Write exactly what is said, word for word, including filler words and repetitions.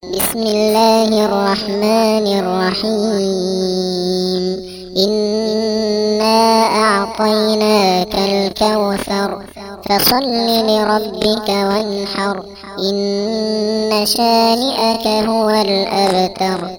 بسم الله الرحمن الرحيم إنا أعطيناك الكوثر فصل لربك وانحر إن شانئك هو الأبتر.